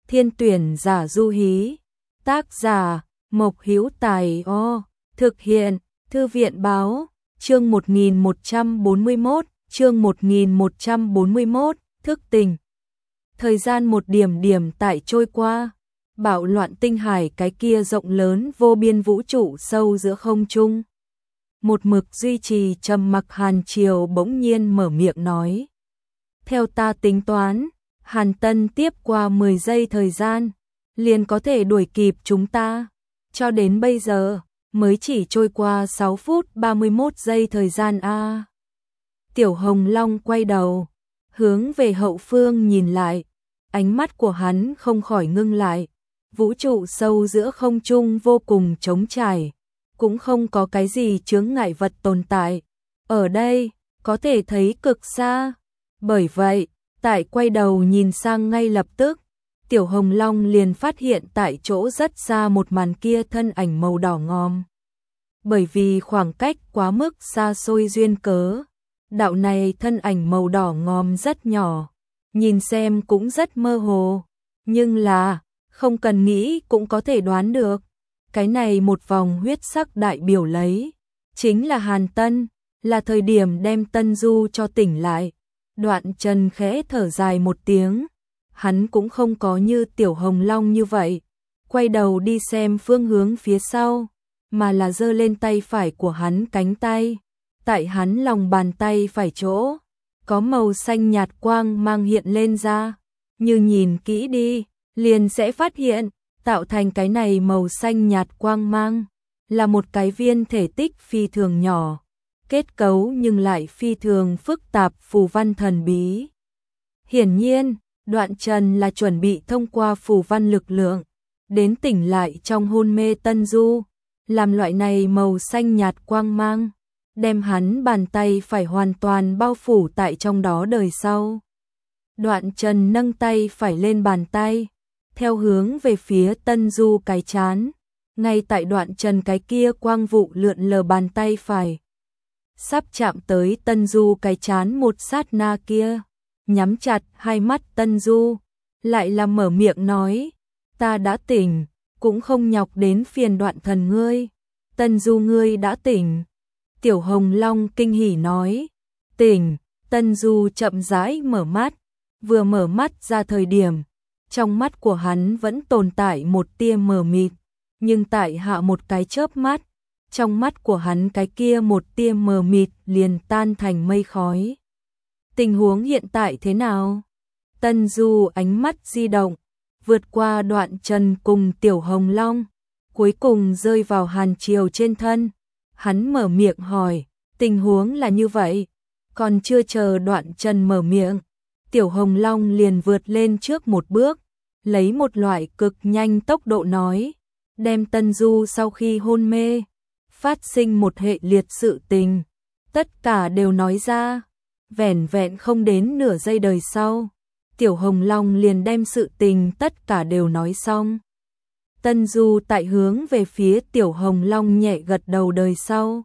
Thiên tuyển giả du hí. Tác giả Mộc Hữu Tài. Thực hiện Thư viện báo. Chương 1141, thức tỉnh. Thời gian một điểm điểm tại trôi qua, bạo loạn tinh hải cái kia rộng lớn vô biên vũ trụ sâu giữa không trung. Một mực duy trì trầm mặc Hàn Triều bỗng nhiên mở miệng nói. Theo ta tính toán, Hàn Tân tiếp qua 10 giây thời gian, liền có thể đuổi kịp chúng ta. Cho đến bây giờ, mới chỉ trôi qua 6 phút 31 giây thời gian a. Tiểu Hồng Long quay đầu, hướng về hậu phương nhìn lại, ánh mắt của hắn không khỏi ngưng lại. Vũ trụ sâu giữa không trung vô cùng trống trải, cũng không có cái gì chướng ngại vật tồn tại. Ở đây, có thể thấy cực xa. Bởi vậy, tại quay đầu nhìn sang ngay lập tức, Tiểu Hồng Long liền phát hiện tại chỗ rất xa một màn kia thân ảnh màu đỏ ngòm. Bởi vì khoảng cách quá mức xa xôi duyên cớ, đạo này thân ảnh màu đỏ ngòm rất nhỏ, nhìn xem cũng rất mơ hồ, nhưng là không cần nghĩ cũng có thể đoán được, cái này một vòng huyết sắc đại biểu lấy chính là Hàn Tân, là thời điểm đem Tân Du cho tỉnh lại. Đoạn Trần khẽ thở dài một tiếng, hắn cũng không có như Tiểu Hồng Long như vậy, quay đầu đi xem phương hướng phía sau, mà là giơ lên tay phải của hắn cánh tay, tại hắn lòng bàn tay phải chỗ, có màu xanh nhạt quang mang hiện lên ra, như nhìn kỹ đi, liền sẽ phát hiện, tạo thành cái này màu xanh nhạt quang mang, là một cái viên thể tích phi thường nhỏ, kết cấu nhưng lại phi thường phức tạp phù văn thần bí. Hiển nhiên, Đoạn Trần là chuẩn bị thông qua phù văn lực lượng, đến tỉnh lại trong hôn mê Tân Du, làm loại này màu xanh nhạt quang mang, đem hắn bàn tay phải hoàn toàn bao phủ tại trong đó đời sau. Đoạn Trần nâng tay phải lên bàn tay, theo hướng về phía Tân Du cái chán, ngay tại Đoạn Trần cái kia quang vụ lượn lờ bàn tay phải. Sắp chạm tới Tân Du cái chán một sát na kia, nhắm chặt hai mắt Tân Du, lại là mở miệng nói, ta đã tỉnh, cũng không nhọc đến phiền Đoạn thần ngươi. Tân Du ngươi đã tỉnh. Tiểu Hồng Long kinh hỉ nói, tỉnh. Tân Du chậm rãi mở mắt, vừa mở mắt ra thời điểm, trong mắt của hắn vẫn tồn tại một tia mờ mịt, nhưng tại hạ một cái chớp mắt, trong mắt của hắn cái kia một tia mờ mịt liền tan thành mây khói. Tình huống hiện tại thế nào? Tân Du ánh mắt di động, vượt qua Đoạn Trần cùng Tiểu Hồng Long, cuối cùng rơi vào Hàn Triều trên thân. Hắn mở miệng hỏi, tình huống là như vậy. Còn chưa chờ Đoạn Trần mở miệng, Tiểu Hồng Long liền vượt lên trước một bước, lấy một loại cực nhanh tốc độ nói, đem Tân Du sau khi hôn mê, phát sinh một hệ liệt sự tình, tất cả đều nói ra. Vẻn vẹn không đến nửa giây đời sau, Tiểu Hồng Long liền đem sự tình tất cả đều nói xong. Tân Du tại hướng về phía Tiểu Hồng Long nhẹ gật đầu đời sau.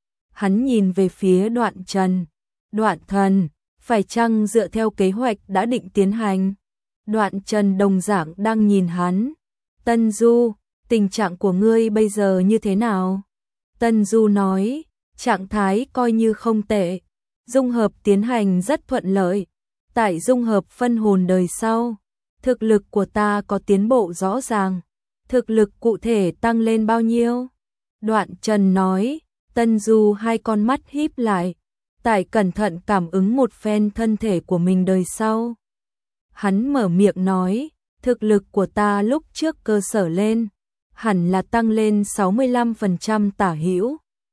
Hắn nhìn về phía Đoạn Trần, Đoạn thần, phải chăng dựa theo kế hoạch đã định tiến hành? Đoạn Trần đồng dạng đang nhìn hắn. Tân Du, tình trạng của ngươi bây giờ như thế nào? Tân Du nói, trạng thái coi như không tệ, dung hợp tiến hành rất thuận lợi. Tại dung hợp phân hồn đời sau, thực lực của ta có tiến bộ rõ ràng. Thực lực cụ thể tăng lên bao nhiêu? Đoạn Trần nói. Tân Du hai con mắt híp lại, tại cẩn thận cảm ứng một phen thân thể của mình đời sau. Hắn mở miệng nói, thực lực của ta lúc trước cơ sở lên, hẳn là tăng lên 65% tả hữu,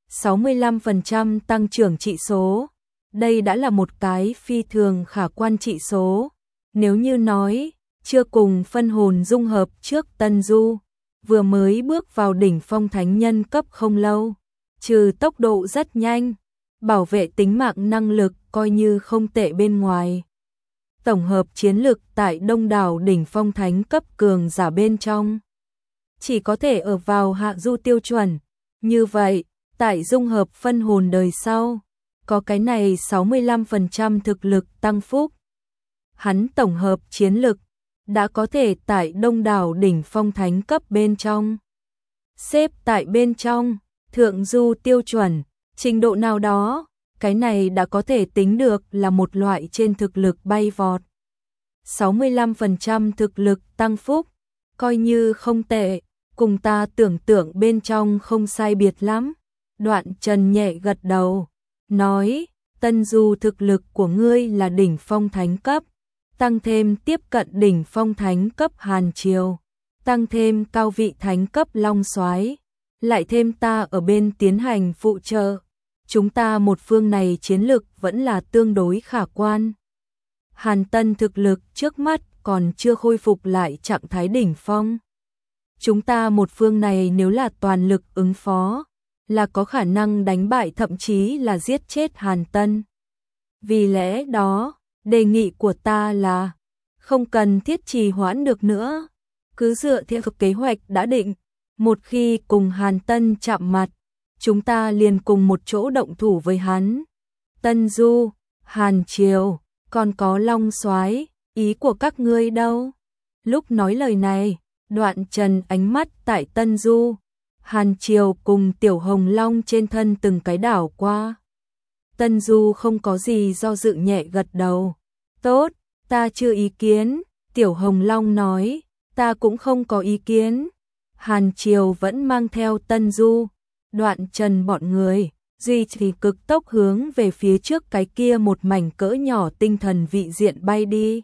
65% tăng trưởng trị số. Đây đã là một cái phi thường khả quan trị số. Nếu như nói, chưa cùng phân hồn dung hợp trước Tân Du, vừa mới bước vào đỉnh phong thánh nhân cấp không lâu, trừ tốc độ rất nhanh, bảo vệ tính mạng năng lực coi như không tệ bên ngoài. Tổng hợp chiến lực tại đông đảo đỉnh phong thánh cấp cường giả bên trong, chỉ có thể ở vào hạ du tiêu chuẩn. Như vậy, tại dung hợp phân hồn đời sau, có cái này 65% thực lực tăng phúc. Hắn tổng hợp chiến lực đã có thể tại đông đảo đỉnh phong thánh cấp bên trong. Xếp tại bên trong, thượng du tiêu chuẩn, trình độ nào đó, cái này đã có thể tính được là một loại trên thực lực bay vọt. 65% thực lực tăng phúc, coi như không tệ, cùng ta tưởng tượng bên trong không sai biệt lắm. Đoạn Trần nhẹ gật đầu, nói, Tân Du thực lực của ngươi là đỉnh phong thánh cấp, tăng thêm tiếp cận đỉnh phong thánh cấp Hàn Triều, tăng thêm cao vị thánh cấp Long Soái, lại thêm ta ở bên tiến hành phụ trợ. Chúng ta một phương này chiến lực vẫn là tương đối khả quan. Hàn Tân thực lực trước mắt còn chưa khôi phục lại trạng thái đỉnh phong. Chúng ta một phương này nếu là toàn lực ứng phó, là có khả năng đánh bại thậm chí là giết chết Hàn Tân. Vì lẽ đó, đề nghị của ta là không cần thiết trì hoãn được nữa, cứ dựa theo kế hoạch đã định, một khi cùng Hàn Tân chạm mặt, chúng ta liền cùng một chỗ động thủ với hắn. Tân Du, Hàn Triều, còn có Long Soái, ý của các ngươi đâu? Lúc nói lời này, Đoạn Trần ánh mắt tại Tân Du, Hàn Triều cùng Tiểu Hồng Long trên thân từng cái đảo qua. Tân Du không có gì do dự nhẹ gật đầu. Tốt, ta chưa ý kiến. Tiểu Hồng Long nói, ta cũng không có ý kiến. Hàn Triều vẫn mang theo Tân Du, Đoạn Trần bọn người, duy trì cực tốc hướng về phía trước cái kia một mảnh cỡ nhỏ tinh thần vị diện bay đi.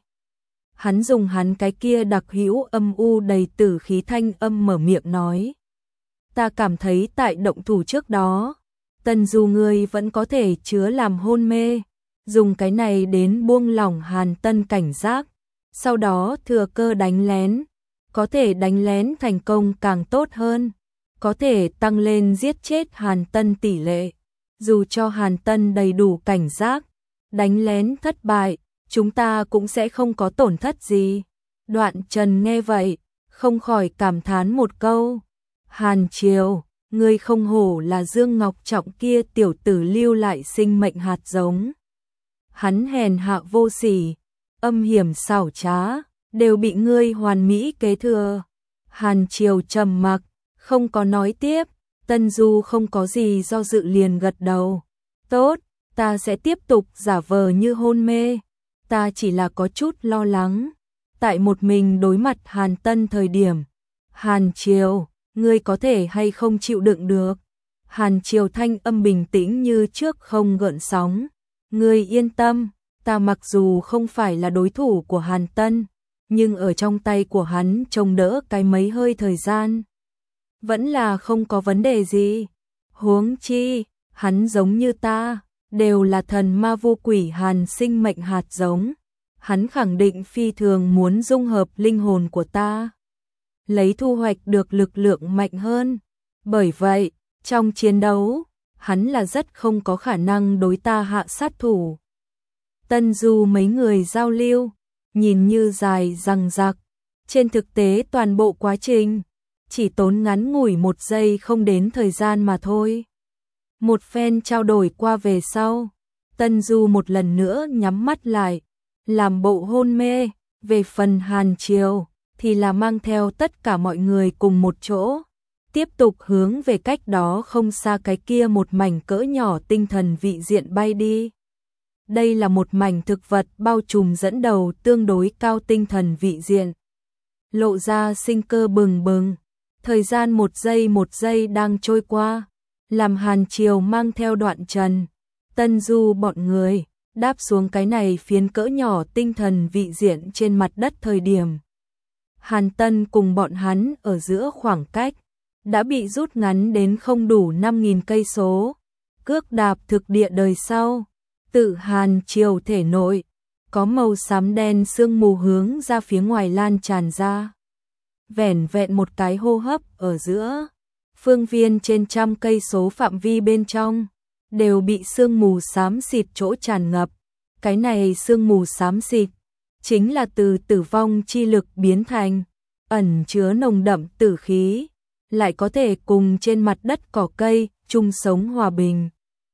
Hắn dùng hắn cái kia đặc hữu âm u đầy tử khí thanh âm mở miệng nói. Ta cảm thấy tại động thủ trước đó, Tân Du ngươi vẫn có thể chứa làm hôn mê, dùng cái này đến buông lỏng Hàn Tân cảnh giác, sau đó thừa cơ đánh lén, có thể đánh lén thành công càng tốt hơn, có thể tăng lên giết chết Hàn Tân tỷ lệ. Dù cho Hàn Tân đầy đủ cảnh giác, đánh lén thất bại, chúng ta cũng sẽ không có tổn thất gì. Đoạn Trần nghe vậy, không khỏi cảm thán một câu. Hàn Triều, ngươi không hổ là Dương Ngọc Trọng kia tiểu tử lưu lại sinh mệnh hạt giống. Hắn hèn hạ vô sỉ, âm hiểm xảo trá, đều bị ngươi hoàn mỹ kế thừa. Hàn Triều trầm mặc, không có nói tiếp. Tân Du không có gì do dự liền gật đầu. Tốt, ta sẽ tiếp tục giả vờ như hôn mê. Ta chỉ là có chút lo lắng. Tại một mình đối mặt Hàn Tân thời điểm. Hàn Triều, ngươi có thể hay không chịu đựng được? Hàn Triều thanh âm bình tĩnh như trước không gợn sóng. Ngươi yên tâm, ta mặc dù không phải là đối thủ của Hàn Tân, nhưng ở trong tay của hắn trông đỡ cái mấy hơi thời gian. Vẫn là không có vấn đề gì. Huống chi, hắn giống như ta, đều là thần ma vô quỷ Hàn sinh mệnh hạt giống. Hắn khẳng định phi thường muốn dung hợp linh hồn của ta, lấy thu hoạch được lực lượng mạnh hơn. Bởi vậy, trong chiến đấu, hắn là rất không có khả năng đối ta hạ sát thủ. Tân Du mấy người giao lưu, nhìn như dài dằng dặc, trên thực tế toàn bộ quá trình chỉ tốn ngắn ngủi 1 giây không đến thời gian mà thôi. Một phen trao đổi qua về sau, Tân Du một lần nữa nhắm mắt lại, làm bộ hôn mê. Về phần Hàn Triều thì là mang theo tất cả mọi người cùng một chỗ, tiếp tục hướng về cách đó không xa cái kia một mảnh cỡ nhỏ tinh thần vị diện bay đi. Đây là một mảnh thực vật bao trùm dẫn đầu tương đối cao tinh thần vị diện, lộ ra sinh cơ bừng bừng. Thời gian một giây đang trôi qua, làm Hàn Triều mang theo Đoạn Trần, Tân Du bọn người đáp xuống cái này phiến cỡ nhỏ tinh thần vị diện trên mặt đất thời điểm. Hàn Tân cùng bọn hắn ở giữa khoảng cách đã bị rút ngắn đến không đủ 5.000 cây số. Cước đạp thực địa đời sau, tự Hàn Triều thể nội có màu xám đen sương mù hướng ra phía ngoài lan tràn ra. Vẻn vẹn một cái hô hấp ở giữa, phương viên trên trăm cây số phạm vi bên trong đều bị sương mù xám xịt chỗ tràn ngập. Cái này sương mù xám xịt chính là từ tử vong chi lực biến thành, ẩn chứa nồng đậm tử khí, lại có thể cùng trên mặt đất cỏ cây chung sống hòa bình.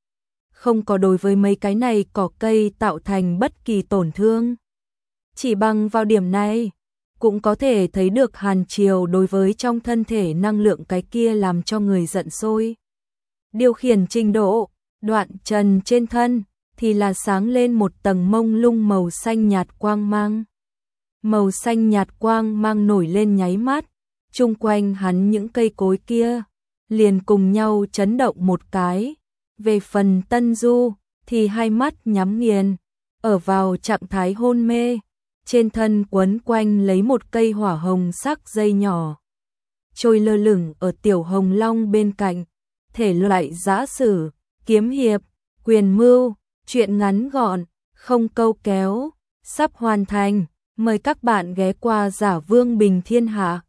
Không có đối với mấy cái này cỏ cây tạo thành bất kỳ tổn thương. Chỉ bằng vào điểm này, cũng có thể thấy được hàn chiều đối với trong thân thể năng lượng cái kia làm cho người giận sôi. Điều khiển trình độ, đoạn trần trên thân, thì là sáng lên một tầng mông lung màu xanh nhạt quang mang. Màu xanh nhạt quang mang nổi lên nháy mắt, chung quanh hắn những cây cối kia, liền cùng nhau chấn động một cái. Về phần Tân Du, thì hai mắt nhắm nghiền, ở vào trạng thái hôn mê, trên thân quấn quanh lấy một cây hỏa hồng sắc dây nhỏ. Trôi lơ lửng ở tiểu hồng long bên cạnh, thể loại giã sử, kiếm hiệp, quyền mưu, truyện ngắn gọn, không câu kéo, sắp hoàn thành. Mời các bạn ghé qua Giả Vương Bình Thiên Hạ.